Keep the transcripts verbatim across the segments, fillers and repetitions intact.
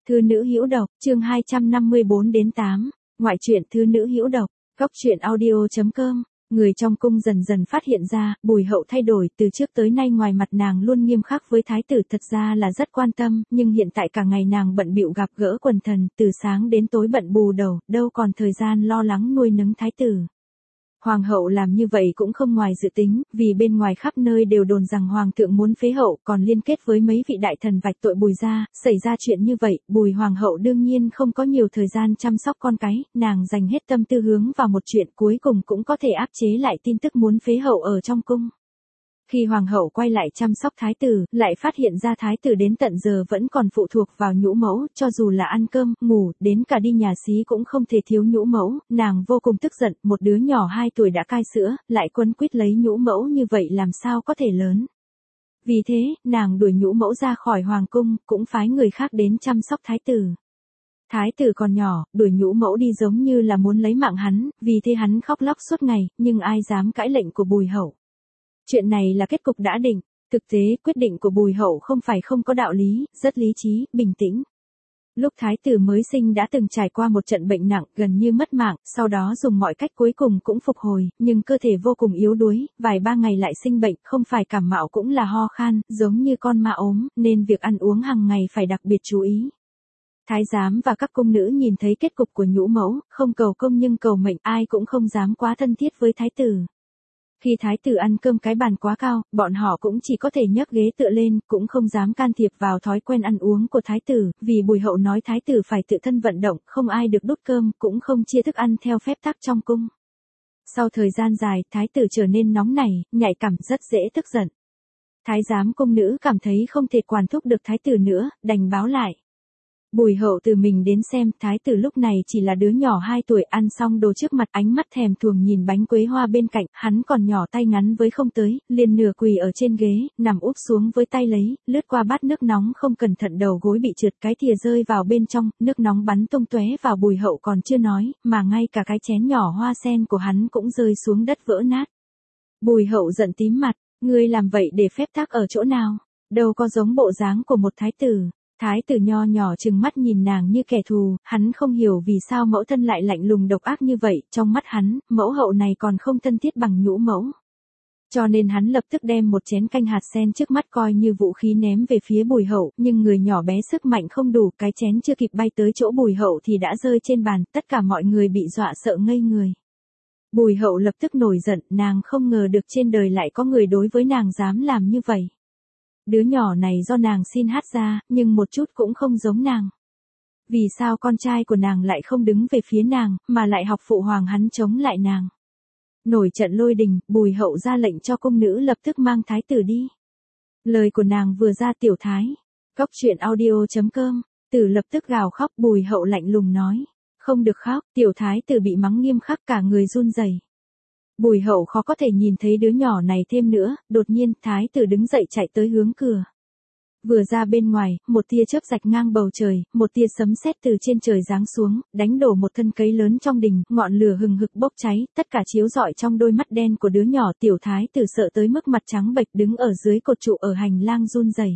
Thư nữ hữu độc, chương hai trăm năm mươi bốn đến tám, ngoại truyện thư nữ hữu độc, góc truyện audio chấm com. Người trong cung dần dần phát hiện ra, Bùi Hậu thay đổi, từ trước tới nay ngoài mặt nàng luôn nghiêm khắc với thái tử, thật ra là rất quan tâm, nhưng hiện tại cả ngày nàng bận bịu gặp gỡ quần thần, từ sáng đến tối bận bù đầu, đâu còn thời gian lo lắng nuôi nấng thái tử. Hoàng hậu làm như vậy cũng không ngoài dự tính, vì bên ngoài khắp nơi đều đồn rằng hoàng thượng muốn phế hậu, còn liên kết với mấy vị đại thần vạch tội Bùi gia. Xảy ra chuyện như vậy, Bùi hoàng hậu đương nhiên không có nhiều thời gian chăm sóc con cái, nàng dành hết tâm tư hướng vào một chuyện, cuối cùng cũng có thể áp chế lại tin tức muốn phế hậu ở trong cung. Khi hoàng hậu quay lại chăm sóc thái tử, lại phát hiện ra thái tử đến tận giờ vẫn còn phụ thuộc vào nhũ mẫu, cho dù là ăn cơm, ngủ, đến cả đi nhà xí cũng không thể thiếu nhũ mẫu, nàng vô cùng tức giận, một đứa nhỏ hai tuổi đã cai sữa, lại quấn quýt lấy nhũ mẫu như vậy làm sao có thể lớn. Vì thế, nàng đuổi nhũ mẫu ra khỏi hoàng cung, cũng phái người khác đến chăm sóc thái tử. Thái tử còn nhỏ, đuổi nhũ mẫu đi giống như là muốn lấy mạng hắn, vì thế hắn khóc lóc suốt ngày, nhưng ai dám cãi lệnh của Bùi hậu. Chuyện này là kết cục đã định, thực tế quyết định của Bùi hậu không phải không có đạo lý, rất lý trí, bình tĩnh. Lúc thái tử mới sinh đã từng trải qua một trận bệnh nặng, gần như mất mạng, sau đó dùng mọi cách cuối cùng cũng phục hồi, nhưng cơ thể vô cùng yếu đuối, vài ba ngày lại sinh bệnh, không phải cảm mạo cũng là ho khan, giống như con ma ốm, nên việc ăn uống hàng ngày phải đặc biệt chú ý. Thái giám và các cung nữ nhìn thấy kết cục của nhũ mẫu, không cầu công nhưng cầu mệnh, ai cũng không dám quá thân thiết với thái tử. Khi thái tử ăn cơm cái bàn quá cao, bọn họ cũng chỉ có thể nhấc ghế tựa lên, cũng không dám can thiệp vào thói quen ăn uống của thái tử, vì Bùi hậu nói thái tử phải tự thân vận động, không ai được đút cơm, cũng không chia thức ăn theo phép tắc trong cung. Sau thời gian dài, thái tử trở nên nóng nảy, nhạy cảm, rất dễ tức giận. Thái giám cung nữ cảm thấy không thể quản thúc được thái tử nữa, đành báo lại. Bùi hậu tự mình đến xem, thái tử lúc này chỉ là đứa nhỏ hai tuổi, ăn xong đồ trước mặt, ánh mắt thèm thuồng nhìn bánh quế hoa bên cạnh, hắn còn nhỏ tay ngắn với không tới, liền nửa quỳ ở trên ghế, nằm úp xuống với tay lấy, lướt qua bát nước nóng không cẩn thận đầu gối bị trượt, cái thìa rơi vào bên trong, nước nóng bắn tung tóe vào. Bùi hậu còn chưa nói, mà ngay cả cái chén nhỏ hoa sen của hắn cũng rơi xuống đất vỡ nát. Bùi hậu giận tím mặt, ngươi làm vậy để phép tắc ở chỗ nào, đâu có giống bộ dáng của một thái tử. Thái tử nho nhỏ trừng mắt nhìn nàng như kẻ thù, hắn không hiểu vì sao mẫu thân lại lạnh lùng độc ác như vậy, trong mắt hắn, mẫu hậu này còn không thân thiết bằng nhũ mẫu. Cho nên hắn lập tức đem một chén canh hạt sen trước mắt coi như vũ khí ném về phía Bùi hậu, nhưng người nhỏ bé sức mạnh không đủ, cái chén chưa kịp bay tới chỗ Bùi hậu thì đã rơi trên bàn, tất cả mọi người bị dọa sợ ngây người. Bùi hậu lập tức nổi giận, nàng không ngờ được trên đời lại có người đối với nàng dám làm như vậy. Đứa nhỏ này do nàng xin hát ra, nhưng một chút cũng không giống nàng. Vì sao con trai của nàng lại không đứng về phía nàng, mà lại học phụ hoàng hắn chống lại nàng? Nổi trận lôi đình, Bùi hậu ra lệnh cho cung nữ lập tức mang thái tử đi. Lời của nàng vừa ra, tiểu thái, góc truyện audio chấm com, tử lập tức gào khóc. Bùi hậu lạnh lùng nói, không được khóc. Tiểu thái tử bị mắng nghiêm khắc, cả người run rẩy. Bùi hậu khó có thể nhìn thấy đứa nhỏ này thêm nữa, đột nhiên, thái tử đứng dậy chạy tới hướng cửa. Vừa ra bên ngoài, một tia chớp rạch ngang bầu trời, một tia sấm sét từ trên trời giáng xuống, đánh đổ một thân cây lớn trong đình, ngọn lửa hừng hực bốc cháy, tất cả chiếu rọi trong đôi mắt đen của đứa nhỏ. Tiểu thái tử sợ tới mức mặt trắng bệch, đứng ở dưới cột trụ ở hành lang run rẩy.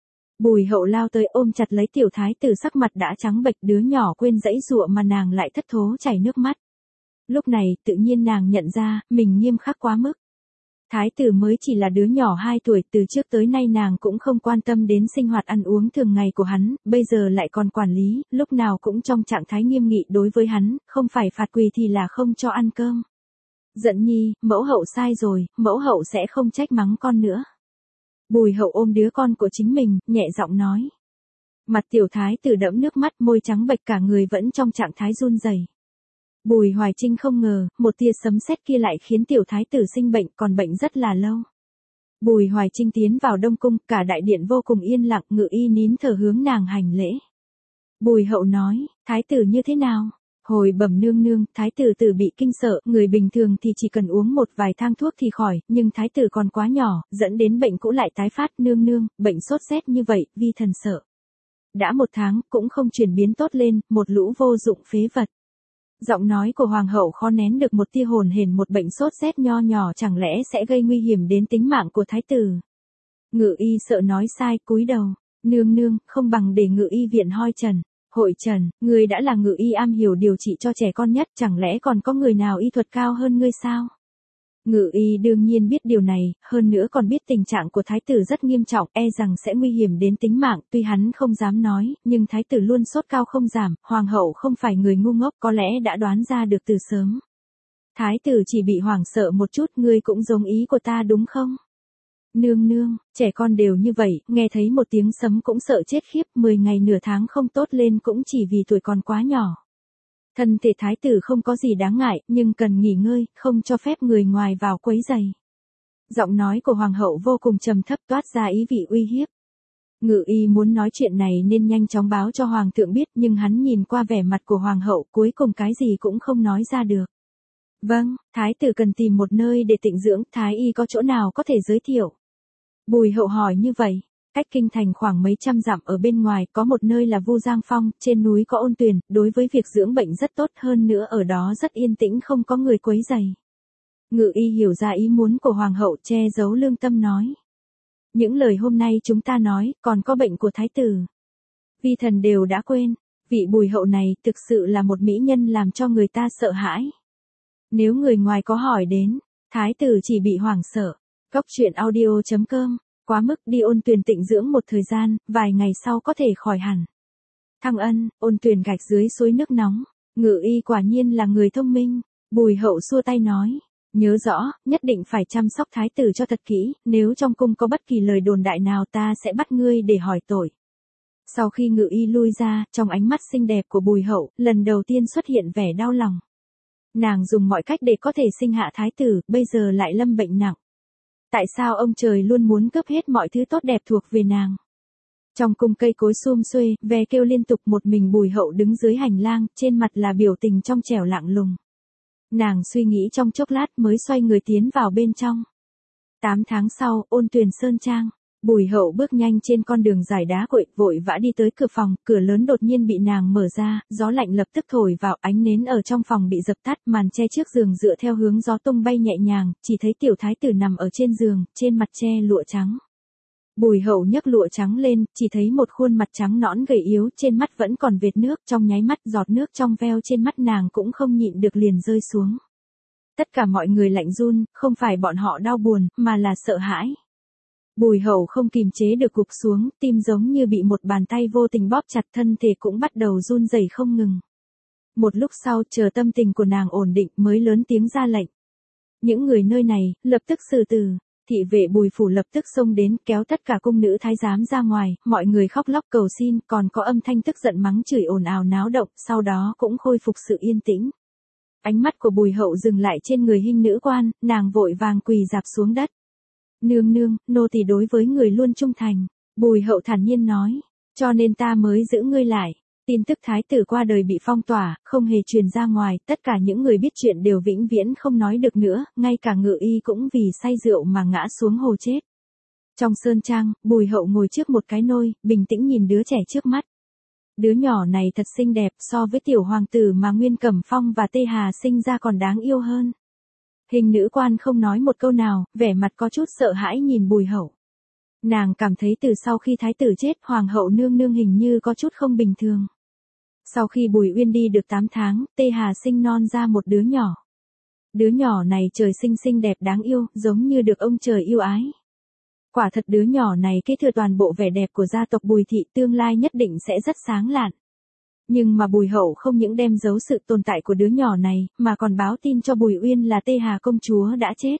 Bùi hậu lao tới ôm chặt lấy tiểu thái tử, sắc mặt đã trắng bệch, đứa nhỏ quên dãy dụa mà nàng lại thất thố chảy nước mắt. Lúc này, tự nhiên nàng nhận ra, mình nghiêm khắc quá mức. Thái tử mới chỉ là đứa nhỏ hai tuổi, từ trước tới nay nàng cũng không quan tâm đến sinh hoạt ăn uống thường ngày của hắn, bây giờ lại còn quản lý, lúc nào cũng trong trạng thái nghiêm nghị đối với hắn, không phải phạt quỳ thì là không cho ăn cơm. Giận nhi, mẫu hậu sai rồi, mẫu hậu sẽ không trách mắng con nữa. Bùi hậu ôm đứa con của chính mình, nhẹ giọng nói. Mặt tiểu thái tử đẫm nước mắt, môi trắng bệch, cả người vẫn trong trạng thái run rẩy. Bùi Hoài Trinh không ngờ, một tia sấm sét kia lại khiến tiểu thái tử sinh bệnh, còn bệnh rất là lâu. Bùi Hoài Trinh tiến vào Đông Cung, cả đại điện vô cùng yên lặng, Ngự y nín thở hướng nàng hành lễ. Bùi hậu nói, thái tử như thế nào? Hồi bẩm nương nương, thái tử tử bị kinh sợ, người bình thường thì chỉ cần uống một vài thang thuốc thì khỏi, nhưng thái tử còn quá nhỏ, dẫn đến bệnh cũ lại tái phát. Nương nương, bệnh sốt rét như vậy, vi thần sợ. Đã một tháng, cũng không chuyển biến tốt lên, một lũ vô dụng phế vật. Giọng nói của hoàng hậu khó nén được một tia hồn hển, một bệnh sốt rét nho nhỏ chẳng lẽ sẽ gây nguy hiểm đến tính mạng của thái tử. Ngự y sợ nói sai, cúi đầu, nương nương, không bằng để ngự y viện hoi trần. Hội Trần, ngươi đã là ngự y am hiểu điều trị cho trẻ con nhất, chẳng lẽ còn có người nào y thuật cao hơn ngươi sao? Ngự y đương nhiên biết điều này, hơn nữa còn biết tình trạng của thái tử rất nghiêm trọng, e rằng sẽ nguy hiểm đến tính mạng, tuy hắn không dám nói, nhưng thái tử luôn sốt cao không giảm, hoàng hậu không phải người ngu ngốc, có lẽ đã đoán ra được từ sớm. Thái tử chỉ bị hoảng sợ một chút, ngươi cũng giống ý của ta đúng không? Nương nương, trẻ con đều như vậy, nghe thấy một tiếng sấm cũng sợ chết khiếp, mười ngày nửa tháng không tốt lên cũng chỉ vì tuổi còn quá nhỏ. Thân thể thái tử không có gì đáng ngại, nhưng cần nghỉ ngơi, không cho phép người ngoài vào quấy rầy. Giọng nói của hoàng hậu vô cùng trầm thấp toát ra ý vị uy hiếp. Ngự y muốn nói chuyện này nên nhanh chóng báo cho hoàng thượng biết, nhưng hắn nhìn qua vẻ mặt của hoàng hậu cuối cùng cái gì cũng không nói ra được. Vâng, thái tử cần tìm một nơi để tịnh dưỡng, thái y có chỗ nào có thể giới thiệu? Bùi hậu hỏi như vậy. Cách kinh thành khoảng mấy trăm dặm ở bên ngoài có một nơi là Vu Giang Phong, trên núi có ôn tuyền, đối với việc dưỡng bệnh rất tốt, hơn nữa ở đó rất yên tĩnh không có người quấy rầy. Ngự y hiểu ra ý muốn của hoàng hậu, che giấu lương tâm nói. Những lời hôm nay chúng ta nói, còn có bệnh của thái tử. Vi thần đều đã quên, vị bùi hậu này thực sự là một mỹ nhân làm cho người ta sợ hãi. Nếu người ngoài có hỏi đến, thái tử chỉ bị hoảng sợ. Góc truyện audio chấm com, quá mức đi ôn tuyền tịnh dưỡng một thời gian, vài ngày sau có thể khỏi hẳn. Thăng Ân, ôn tuyền gạch dưới suối nước nóng, ngự y quả nhiên là người thông minh, bùi hậu xua tay nói. Nhớ rõ, nhất định phải chăm sóc thái tử cho thật kỹ, nếu trong cung có bất kỳ lời đồn đại nào ta sẽ bắt ngươi để hỏi tội. Sau khi ngự y lui ra, trong ánh mắt xinh đẹp của bùi hậu, lần đầu tiên xuất hiện vẻ đau lòng. Nàng dùng mọi cách để có thể sinh hạ thái tử, bây giờ lại lâm bệnh nặng. Tại sao ông trời luôn muốn cướp hết mọi thứ tốt đẹp thuộc về nàng? Trong cung cây cối sum xuê, ve kêu liên tục, một mình bùi hậu đứng dưới hành lang, trên mặt là biểu tình trong trẻo lạnh lùng. Nàng suy nghĩ trong chốc lát mới xoay người tiến vào bên trong. Tám tháng sau, ôn tuyền sơn trang. Bùi hậu bước nhanh trên con đường dài đá cuội, vội vã đi tới cửa phòng, cửa lớn đột nhiên bị nàng mở ra, gió lạnh lập tức thổi vào, ánh nến ở trong phòng bị dập tắt, màn che trước giường dựa theo hướng gió tung bay nhẹ nhàng, chỉ thấy tiểu thái tử nằm ở trên giường, trên mặt che lụa trắng. Bùi hậu nhấc lụa trắng lên, chỉ thấy một khuôn mặt trắng nõn gầy yếu, trên mắt vẫn còn vệt nước, trong nháy mắt giọt nước trong veo trên mắt nàng cũng không nhịn được liền rơi xuống. Tất cả mọi người lạnh run, không phải bọn họ đau buồn, mà là sợ hãi. Bùi hậu không kìm chế được gục xuống, tim giống như bị một bàn tay vô tình bóp chặt, thân thể cũng bắt đầu run rẩy không ngừng. Một lúc sau, chờ tâm tình của nàng ổn định mới lớn tiếng ra lệnh. Những người nơi này, lập tức xử tử. Thị vệ Bùi phủ lập tức xông đến, kéo tất cả cung nữ thái giám ra ngoài, mọi người khóc lóc cầu xin, còn có âm thanh tức giận mắng chửi ồn ào náo động, sau đó cũng khôi phục sự yên tĩnh. Ánh mắt của Bùi hậu dừng lại trên người hinh nữ quan, nàng vội vàng quỳ rạp xuống đất. Nương nương, nô tỳ đối với người luôn trung thành. Bùi hậu thản nhiên nói, cho nên ta mới giữ ngươi lại. Tin tức thái tử qua đời bị phong tỏa, không hề truyền ra ngoài, tất cả những người biết chuyện đều vĩnh viễn không nói được nữa, ngay cả ngự y cũng vì say rượu mà ngã xuống hồ chết. Trong sơn trang, bùi hậu ngồi trước một cái nôi, bình tĩnh nhìn đứa trẻ trước mắt. Đứa nhỏ này thật xinh đẹp, so với tiểu hoàng tử mà Nguyên Cẩm Phong và Tê Hà sinh ra còn đáng yêu hơn. Hình nữ quan không nói một câu nào, vẻ mặt có chút sợ hãi nhìn bùi hậu. Nàng cảm thấy từ sau khi thái tử chết, hoàng hậu nương nương hình như có chút không bình thường. Sau khi Bùi Uyên đi được tám tháng, Tê Hà sinh non ra một đứa nhỏ. Đứa nhỏ này trời sinh xinh đẹp đáng yêu, giống như được ông trời yêu ái. Quả thật đứa nhỏ này kế thừa toàn bộ vẻ đẹp của gia tộc Bùi thị, tương lai nhất định sẽ rất sáng lạn. Nhưng mà Bùi hậu không những đem giấu sự tồn tại của đứa nhỏ này, mà còn báo tin cho Bùi Uyên là Tê Hà công chúa đã chết.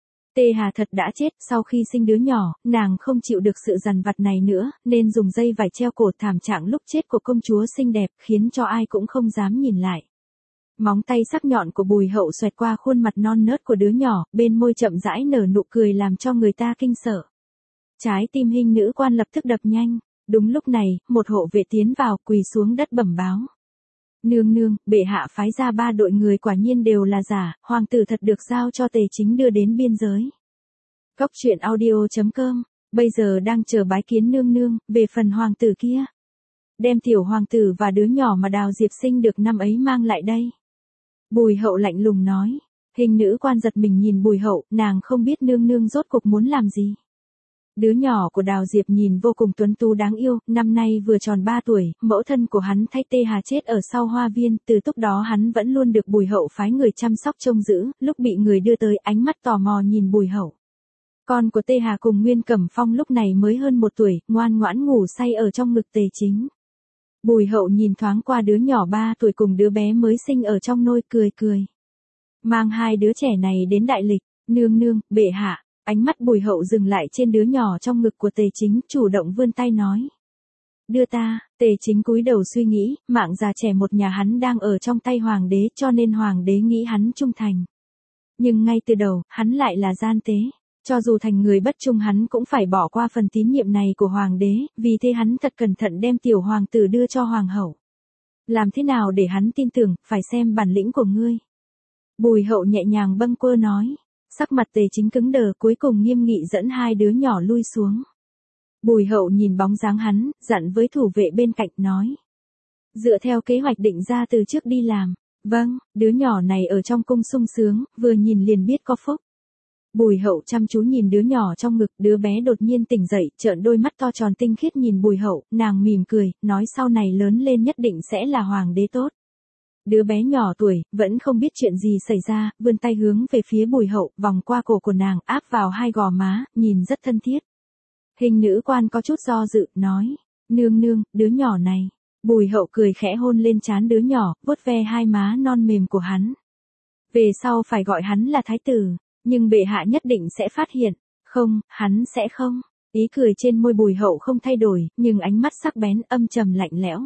Tê Hà thật đã chết, sau khi sinh đứa nhỏ, nàng không chịu được sự dằn vặt này nữa, nên dùng dây vải treo cổ, thảm trạng lúc chết của công chúa xinh đẹp, khiến cho ai cũng không dám nhìn lại. Móng tay sắc nhọn của Bùi hậu xoẹt qua khuôn mặt non nớt của đứa nhỏ, bên môi chậm rãi nở nụ cười làm cho người ta kinh sợ. Trái tim hình nữ quan lập tức đập nhanh. Đúng lúc này, một hộ vệ tiến vào, quỳ xuống đất bẩm báo. Nương nương, bệ hạ phái ra ba đội người quả nhiên đều là giả, hoàng tử thật được giao cho Tề Chính đưa đến biên giới. Góc truyện audio chấm com, bây giờ đang chờ bái kiến nương nương, về phần hoàng tử kia. Đem tiểu hoàng tử và đứa nhỏ mà Đào Diệp sinh được năm ấy mang lại đây. Bùi hậu lạnh lùng nói, hình nữ quan giật mình nhìn bùi hậu, nàng không biết nương nương rốt cuộc muốn làm gì. Đứa nhỏ của Đào Diệp nhìn vô cùng tuấn tú đáng yêu, năm nay vừa tròn ba tuổi, mẫu thân của hắn thay Tê Hà chết ở sau hoa viên, từ lúc đó hắn vẫn luôn được Bùi Hậu phái người chăm sóc trông giữ, lúc bị người đưa tới ánh mắt tò mò nhìn Bùi Hậu. Con của Tê Hà cùng Nguyên Cẩm Phong lúc này mới hơn một tuổi, ngoan ngoãn ngủ say ở trong ngực Tề Chính. Bùi Hậu nhìn thoáng qua đứa nhỏ ba tuổi cùng đứa bé mới sinh ở trong nôi cười cười. Mang hai đứa trẻ này đến đại lịch, nương nương, bệ hạ. Ánh mắt Bùi Hậu dừng lại trên đứa nhỏ trong ngực của Tề Chính, chủ động vươn tay nói. Đưa ta, Tề Chính cúi đầu suy nghĩ, mạng già trẻ một nhà hắn đang ở trong tay hoàng đế cho nên hoàng đế nghĩ hắn trung thành. Nhưng ngay từ đầu, hắn lại là gian tế. Cho dù thành người bất trung hắn cũng phải bỏ qua phần tín nhiệm này của hoàng đế, vì thế hắn thật cẩn thận đem tiểu hoàng tử đưa cho hoàng hậu. Làm thế nào để hắn tin tưởng, phải xem bản lĩnh của ngươi. Bùi Hậu nhẹ nhàng bâng quơ nói. Sắc mặt Tề Chính cứng đờ, cuối cùng nghiêm nghị dẫn hai đứa nhỏ lui xuống. Bùi Hậu nhìn bóng dáng hắn, dặn với thủ vệ bên cạnh nói. Dựa theo kế hoạch định ra từ trước đi làm. Vâng, đứa nhỏ này ở trong cung sung sướng, vừa nhìn liền biết có phúc. Bùi Hậu chăm chú nhìn đứa nhỏ trong ngực, đứa bé đột nhiên tỉnh dậy, trợn đôi mắt to tròn tinh khiết nhìn Bùi Hậu, nàng mỉm cười, nói sau này lớn lên nhất định sẽ là hoàng đế tốt. Đứa bé nhỏ tuổi, vẫn không biết chuyện gì xảy ra, vươn tay hướng về phía Bùi Hậu, vòng qua cổ của nàng, áp vào hai gò má, nhìn rất thân thiết. Hình nữ quan có chút do dự, nói, nương nương, đứa nhỏ này. Bùi Hậu cười khẽ hôn lên trán đứa nhỏ, vuốt ve hai má non mềm của hắn. Về sau phải gọi hắn là thái tử, nhưng bệ hạ nhất định sẽ phát hiện. Không, hắn sẽ không. Ý cười trên môi Bùi Hậu không thay đổi, nhưng ánh mắt sắc bén âm trầm lạnh lẽo.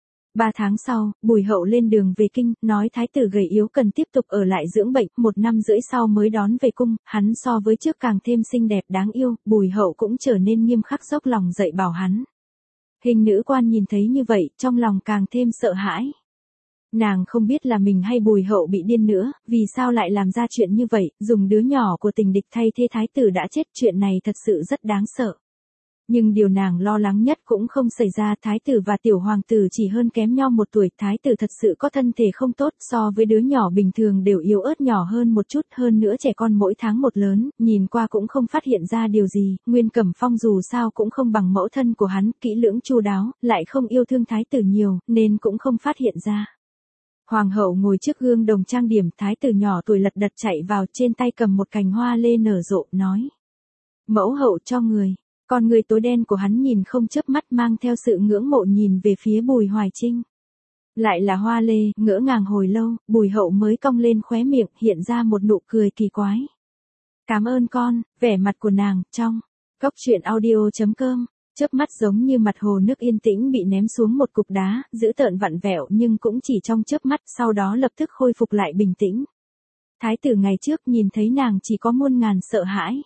Ba tháng sau, Bùi Hậu lên đường về kinh, nói thái tử gầy yếu cần tiếp tục ở lại dưỡng bệnh, một năm rưỡi sau mới đón về cung, hắn so với trước càng thêm xinh đẹp đáng yêu, Bùi Hậu cũng trở nên nghiêm khắc dốc lòng dạy bảo hắn. Hình nữ quan nhìn thấy như vậy, trong lòng càng thêm sợ hãi. Nàng không biết là mình hay Bùi Hậu bị điên nữa, vì sao lại làm ra chuyện như vậy, dùng đứa nhỏ của tình địch thay thế thái tử đã chết, chuyện này thật sự rất đáng sợ. Nhưng điều nàng lo lắng nhất cũng không xảy ra, thái tử và tiểu hoàng tử chỉ hơn kém nhau một tuổi, thái tử thật sự có thân thể không tốt, so với đứa nhỏ bình thường đều yếu ớt nhỏ hơn một chút, hơn nữa trẻ con mỗi tháng một lớn, nhìn qua cũng không phát hiện ra điều gì, Nguyên Cẩm Phong dù sao cũng không bằng mẫu thân của hắn, kỹ lưỡng chu đáo, lại không yêu thương thái tử nhiều, nên cũng không phát hiện ra. Hoàng hậu ngồi trước gương đồng trang điểm, thái tử nhỏ tuổi lật đật chạy vào, trên tay cầm một cành hoa lê nở rộ, nói. Mẫu hậu cho người. Con người tối đen của hắn nhìn không chớp mắt, mang theo sự ngưỡng mộ nhìn về phía Bùi Hoài Trinh. Lại là hoa lê, ngỡ ngàng hồi lâu, Bùi Hậu mới cong lên khóe miệng, hiện ra một nụ cười kỳ quái. Cảm ơn con, vẻ mặt của nàng, trong. Góc truyện audio chấm com, chớp mắt giống như mặt hồ nước yên tĩnh bị ném xuống một cục đá, dữ tợn vặn vẹo nhưng cũng chỉ trong chớp mắt, sau đó lập tức khôi phục lại bình tĩnh. Thái tử ngày trước nhìn thấy nàng chỉ có muôn ngàn sợ hãi.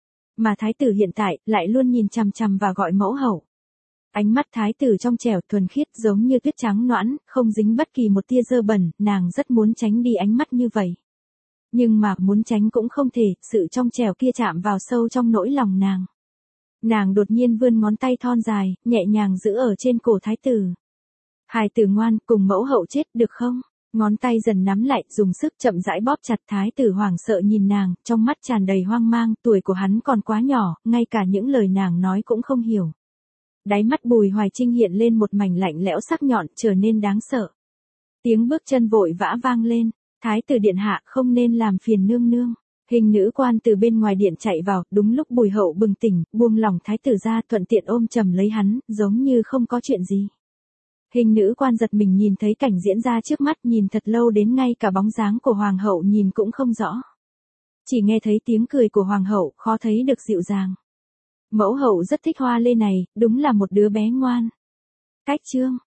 Mà thái tử hiện tại, lại luôn nhìn chằm chằm và gọi mẫu hậu. Ánh mắt thái tử trong trẻo thuần khiết giống như tuyết trắng nõn, không dính bất kỳ một tia dơ bẩn, nàng rất muốn tránh đi ánh mắt như vậy. Nhưng mà muốn tránh cũng không thể, sự trong trẻo kia chạm vào sâu trong nỗi lòng nàng. Nàng đột nhiên vươn ngón tay thon dài, nhẹ nhàng giữ ở trên cổ thái tử. Hài tử ngoan, cùng mẫu hậu chết được không? Ngón tay dần nắm lại, dùng sức chậm rãi bóp chặt, thái tử hoảng sợ nhìn nàng, trong mắt tràn đầy hoang mang, tuổi của hắn còn quá nhỏ, ngay cả những lời nàng nói cũng không hiểu. Đáy mắt Bùi Hoài Trinh hiện lên một mảnh lạnh lẽo sắc nhọn, trở nên đáng sợ. Tiếng bước chân vội vã vang lên, thái tử điện hạ không nên làm phiền nương nương. Hình nữ quan từ bên ngoài điện chạy vào, đúng lúc Bùi Hậu bừng tỉnh, buông lòng thái tử ra, thuận tiện ôm chầm lấy hắn, giống như không có chuyện gì. Hình nữ quan giật mình nhìn thấy cảnh diễn ra trước mắt, nhìn thật lâu đến ngay cả bóng dáng của hoàng hậu nhìn cũng không rõ. Chỉ nghe thấy tiếng cười của hoàng hậu, khó thấy được dịu dàng. Mẫu hậu rất thích hoa lê này, đúng là một đứa bé ngoan. Cách chương